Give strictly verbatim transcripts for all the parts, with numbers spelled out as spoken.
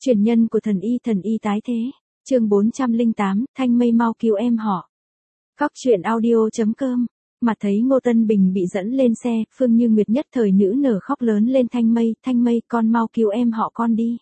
Truyền nhân của thần y thần y tái thế. Chương bốn trăm lẻ tám, Thanh Mây mau cứu em họ. Cóc truyện audio chấm com. Mà thấy Ngô Tân Bình bị dẫn lên xe, Phương Như Nguyệt nhất thời nữ nở khóc lớn lên. Thanh Mây, Thanh Mây, con mau cứu em họ con đi.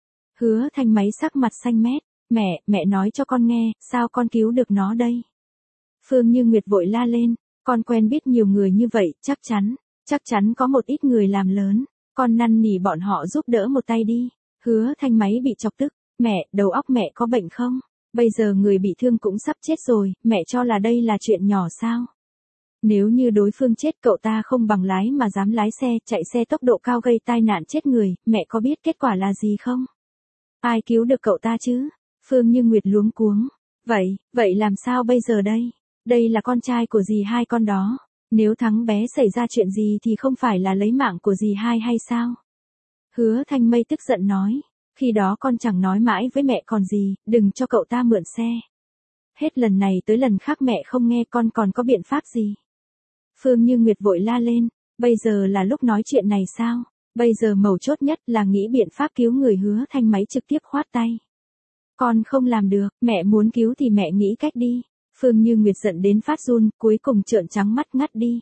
Hứa Thanh Máy sắc mặt xanh mét. Mẹ, mẹ nói cho con nghe, sao con cứu được nó đây? Phương Như Nguyệt vội la lên. Con quen biết nhiều người như vậy, chắc chắn, chắc chắn có một ít người làm lớn. Con năn nỉ bọn họ giúp đỡ một tay đi. Hứa Thanh Máy bị chọc tức. Mẹ, đầu óc mẹ có bệnh không? Bây giờ người bị thương cũng sắp chết rồi, mẹ cho là đây là chuyện nhỏ sao? Nếu như đối phương chết cậu ta không bằng lái mà dám lái xe, chạy xe tốc độ cao gây tai nạn chết người, mẹ có biết kết quả là gì không? Ai cứu được cậu ta chứ? Phương Như Nguyệt luống cuống. Vậy, vậy làm sao bây giờ đây? Đây là con trai của dì hai con đó. Nếu thắng bé xảy ra chuyện gì thì không phải là lấy mạng của dì hai hay sao? Hứa Thanh Mây tức giận nói. Khi đó con chẳng nói mãi với mẹ còn gì, đừng cho cậu ta mượn xe. Hết lần này tới lần khác mẹ không nghe, con còn có biện pháp gì? Phương Như Nguyệt vội la lên. Bây giờ là lúc nói chuyện này sao? Bây giờ mấu chốt nhất là nghĩ biện pháp cứu người. Hứa Thanh Máy trực tiếp khoát tay. Con không làm được, mẹ muốn cứu thì mẹ nghĩ cách đi. Phương Như Nguyệt giận đến phát run, cuối cùng trợn trắng mắt ngắt đi.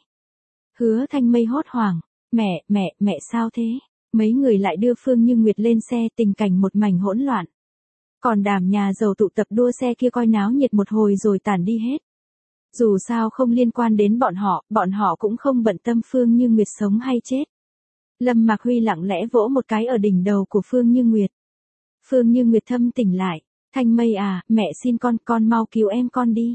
Hứa Thanh Mây hốt hoảng. Mẹ, mẹ, mẹ sao thế? Mấy người lại đưa Phương Như Nguyệt lên xe, tình cảnh một mảnh hỗn loạn. Còn đám nhà giàu tụ tập đua xe kia coi náo nhiệt một hồi rồi tản đi hết. Dù sao không liên quan đến bọn họ, bọn họ cũng không bận tâm Phương Như Nguyệt sống hay chết. Lâm Mạc Huy lặng lẽ vỗ một cái ở đỉnh đầu của Phương Như Nguyệt. Phương Như Nguyệt thâm tỉnh lại. Thanh Mây à, mẹ xin con, con mau cứu em con đi.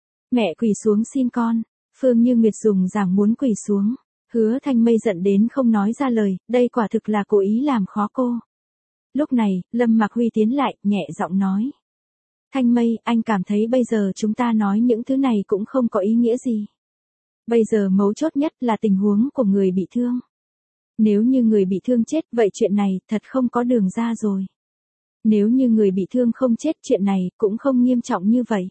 Mẹ quỳ xuống xin con. Phương Như Nguyệt dùng giảng muốn quỳ xuống. Hứa Thanh Mây giận đến không nói ra lời, đây quả thực là cố ý làm khó cô. Lúc này, Lâm Mạc Huy tiến lại, nhẹ giọng nói. Thanh Mây, anh cảm thấy bây giờ chúng ta nói những thứ này cũng không có ý nghĩa gì. Bây giờ mấu chốt nhất là tình huống của người bị thương. Nếu như người bị thương chết, vậy chuyện này thật không có đường ra rồi. Nếu như người bị thương không chết, chuyện này cũng không nghiêm trọng như vậy.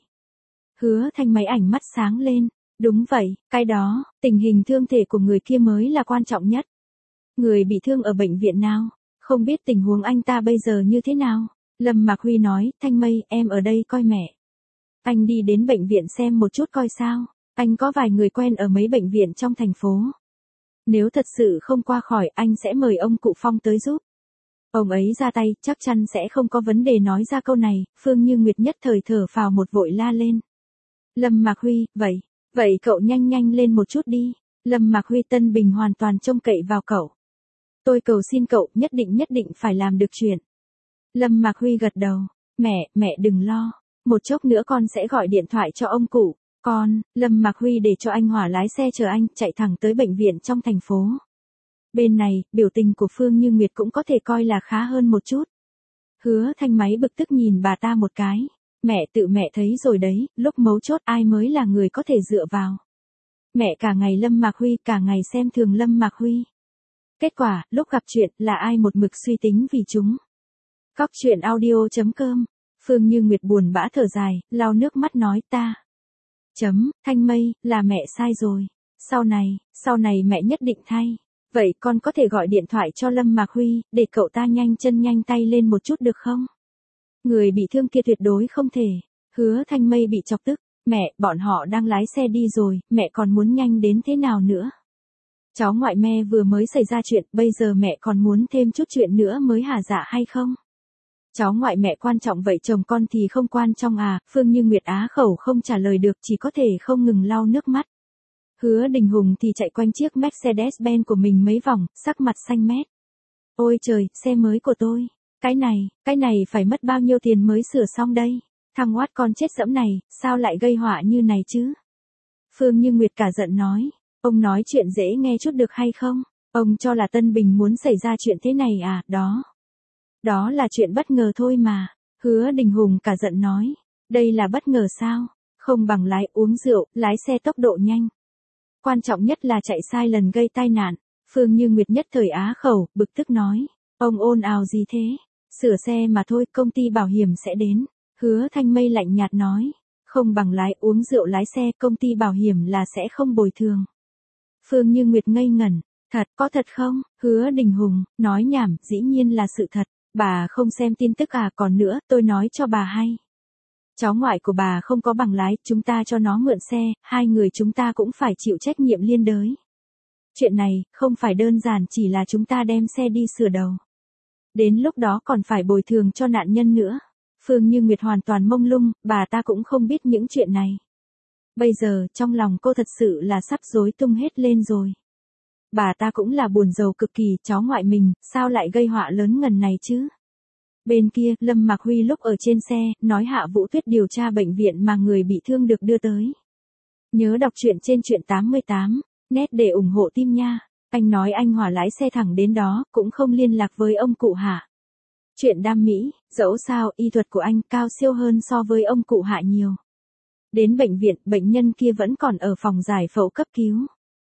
Hứa Thanh Máy ảnh mắt sáng lên. Đúng vậy, cái đó, tình hình thương thể của người kia mới là quan trọng nhất. Người bị thương ở bệnh viện nào? Không biết tình huống anh ta bây giờ như thế nào? Lâm Mạc Huy nói, Thanh Mây, em ở đây coi mẹ. Anh đi đến bệnh viện xem một chút coi sao. Anh có vài người quen ở mấy bệnh viện trong thành phố. Nếu thật sự không qua khỏi, anh sẽ mời ông cụ Phong tới giúp. Ông ấy ra tay, chắc chắn sẽ không có vấn đề. Nói ra câu này, Phương Như Nguyệt nhất thời thở phào một vội la lên. Lâm Mạc Huy, vậy. Vậy cậu nhanh nhanh lên một chút đi. Lâm Mạc Huy Tân Bình hoàn toàn trông cậy vào cậu. Tôi cầu xin cậu, nhất định nhất định phải làm được chuyện. Lâm Mạc Huy gật đầu. Mẹ, mẹ đừng lo. Một chốc nữa con sẽ gọi điện thoại cho ông cụ. Con, Lâm Mạc Huy để cho anh Hỏa lái xe chờ anh, chạy thẳng tới bệnh viện trong thành phố. Bên này, biểu tình của Phương Như Nguyệt cũng có thể coi là khá hơn một chút. Hứa Thanh Máy bực tức nhìn bà ta một cái. Mẹ tự mẹ thấy rồi đấy, lúc mấu chốt ai mới là người có thể dựa vào. Mẹ cả ngày Lâm Mạc Huy, cả ngày xem thường Lâm Mạc Huy. Kết quả, lúc gặp chuyện là ai một mực suy tính vì chúng. Cóc truyện audio chấm com. Phương Như Nguyệt buồn bã thở dài, lau nước mắt nói ta. Chấm, Thanh Mây, là mẹ sai rồi. Sau này, sau này mẹ nhất định thay. Vậy con có thể gọi điện thoại cho Lâm Mạc Huy, để cậu ta nhanh chân nhanh tay lên một chút được không? Người bị thương kia tuyệt đối không thể. Hứa Thanh Mây bị chọc tức. Mẹ, bọn họ đang lái xe đi rồi, mẹ còn muốn nhanh đến thế nào nữa? Cháu ngoại mẹ vừa mới xảy ra chuyện, bây giờ mẹ còn muốn thêm chút chuyện nữa mới hả dạ hay không? Cháu ngoại mẹ quan trọng vậy chồng con thì không quan trọng à? Phương Như Nguyệt á khẩu không trả lời được, chỉ có thể không ngừng lau nước mắt. Hứa Đình Hùng thì chạy quanh chiếc Mercedes-Benz của mình mấy vòng, sắc mặt xanh mét. Ôi trời, xe mới của tôi. Cái này, cái này phải mất bao nhiêu tiền mới sửa xong đây? Thằng oát con chết dẫm này, sao lại gây họa như này chứ? Phương Như Nguyệt cả giận nói. Ông nói chuyện dễ nghe chút được hay không? Ông cho là Tân Bình muốn xảy ra chuyện thế này à? Đó. Đó là chuyện bất ngờ thôi mà. Hứa Đình Hùng cả giận nói. Đây là bất ngờ sao? Không bằng lái uống rượu, lái xe tốc độ nhanh. Quan trọng nhất là chạy sai lần gây tai nạn. Phương Như Nguyệt nhất thời á khẩu, bực tức nói. Ông ồn ào gì thế? Sửa xe mà thôi, công ty bảo hiểm sẽ đến. Hứa Thanh Mây lạnh nhạt nói. Không bằng lái uống rượu lái xe, công ty bảo hiểm là sẽ không bồi thường. Phương Như Nguyệt ngây ngẩn. Thật, có thật không? Hứa Đình Hùng, nói nhảm, dĩ nhiên là sự thật. Bà không xem tin tức à, còn nữa, tôi nói cho bà hay. Cháu ngoại của bà không có bằng lái, chúng ta cho nó mượn xe, hai người chúng ta cũng phải chịu trách nhiệm liên đới. Chuyện này, không phải đơn giản chỉ là chúng ta đem xe đi sửa đầu. Đến lúc đó còn phải bồi thường cho nạn nhân nữa. Phương Như Nguyệt hoàn toàn mông lung, bà ta cũng không biết những chuyện này. Bây giờ, trong lòng cô thật sự là sắp rối tung hết lên rồi. Bà ta cũng là buồn rầu cực kỳ, cháu ngoại mình, sao lại gây họa lớn ngần này chứ? Bên kia, Lâm Mạc Huy lúc ở trên xe, nói Hạ Vũ Tuyết điều tra bệnh viện mà người bị thương được đưa tới. Nhớ đọc truyện trên truyện tám mươi tám, nét để ủng hộ team nha. Anh nói anh Hòa lái xe thẳng đến đó, cũng không liên lạc với ông cụ Hạ. Chuyện đam mỹ, dẫu sao, y thuật của anh cao siêu hơn so với ông cụ Hạ nhiều. Đến bệnh viện, bệnh nhân kia vẫn còn ở phòng giải phẫu cấp cứu.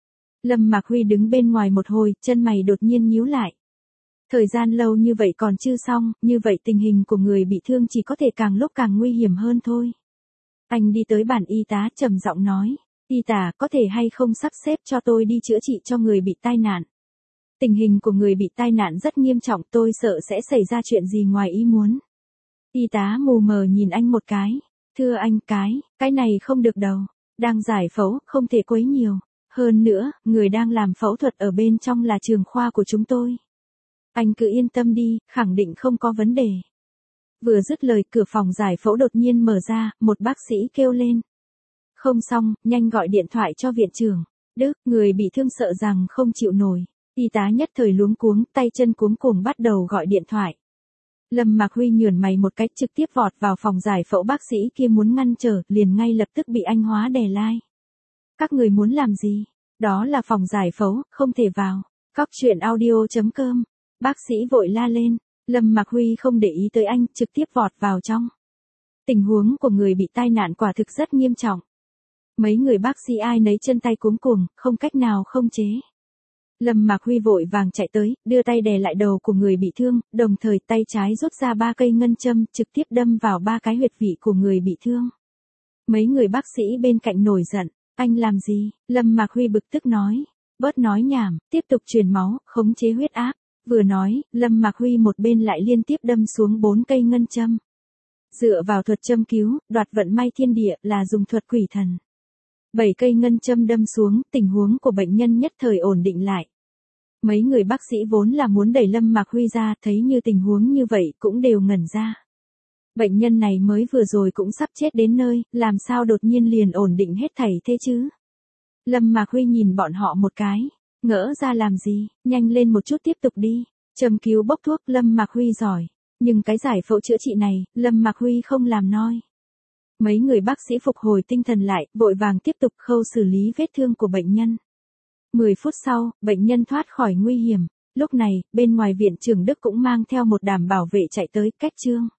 Lâm Mạc Huy đứng bên ngoài một hồi, chân mày đột nhiên nhíu lại. Thời gian lâu như vậy còn chưa xong, như vậy tình hình của người bị thương chỉ có thể càng lúc càng nguy hiểm hơn thôi. Anh đi tới bàn y tá trầm giọng nói, y tá có thể hay không sắp xếp cho tôi đi chữa trị cho người bị tai nạn. Tình hình của người bị tai nạn rất nghiêm trọng, tôi sợ sẽ xảy ra chuyện gì ngoài ý muốn. Y tá mù mờ nhìn anh một cái, thưa anh cái, cái này không được đâu, đang giải phẫu, không thể quấy nhiều. Hơn nữa, người đang làm phẫu thuật ở bên trong là trường khoa của chúng tôi. Anh cứ yên tâm đi, khẳng định không có vấn đề. Vừa dứt lời, cửa phòng giải phẫu đột nhiên mở ra, một bác sĩ kêu lên. Không xong, nhanh gọi điện thoại cho viện trưởng. Đức, người bị thương sợ rằng không chịu nổi. Y tá nhất thời luống cuống, tay chân cuống cuồng bắt đầu gọi điện thoại. Lâm Mạc Huy nhườn mày một cách trực tiếp vọt vào phòng giải phẫu, bác sĩ kia muốn ngăn trở, liền ngay lập tức bị anh Hóa đè lai. Các người muốn làm gì? Đó là phòng giải phẫu, không thể vào. Cóc truyện audio chấm com. Bác sĩ vội la lên. Lâm Mạc Huy không để ý tới anh, trực tiếp vọt vào trong. Tình huống của người bị tai nạn quả thực rất nghiêm trọng. Mấy người bác sĩ ai nấy chân tay cuống cuồng, không cách nào không chế. Lâm Mạc Huy vội vàng chạy tới, đưa tay đè lại đầu của người bị thương, đồng thời tay trái rút ra ba cây ngân châm, trực tiếp đâm vào ba cái huyệt vị của người bị thương. Mấy người bác sĩ bên cạnh nổi giận, anh làm gì? Lâm Mạc Huy bực tức nói, bớt nói nhảm, tiếp tục truyền máu, khống chế huyết áp. Vừa nói, Lâm Mạc Huy một bên lại liên tiếp đâm xuống bốn cây ngân châm. Dựa vào thuật châm cứu, đoạt vận may thiên địa là dùng thuật quỷ thần. Bảy cây ngân châm đâm xuống, tình huống của bệnh nhân nhất thời ổn định lại. Mấy người bác sĩ vốn là muốn đẩy Lâm Mạc Huy ra, thấy như tình huống như vậy cũng đều ngẩn ra. Bệnh nhân này mới vừa rồi cũng sắp chết đến nơi, làm sao đột nhiên liền ổn định hết thảy thế chứ? Lâm Mạc Huy nhìn bọn họ một cái, ngỡ ra làm gì, nhanh lên một chút tiếp tục đi. Châm cứu bốc thuốc, Lâm Mạc Huy giỏi, nhưng cái giải phẫu chữa trị này, Lâm Mạc Huy không làm noi. Mấy người bác sĩ phục hồi tinh thần lại, vội vàng tiếp tục khâu xử lý vết thương của bệnh nhân. mười phút sau, bệnh nhân thoát khỏi nguy hiểm. Lúc này, bên ngoài viện trưởng Đức cũng mang theo một đàm bảo vệ chạy tới, cách trương.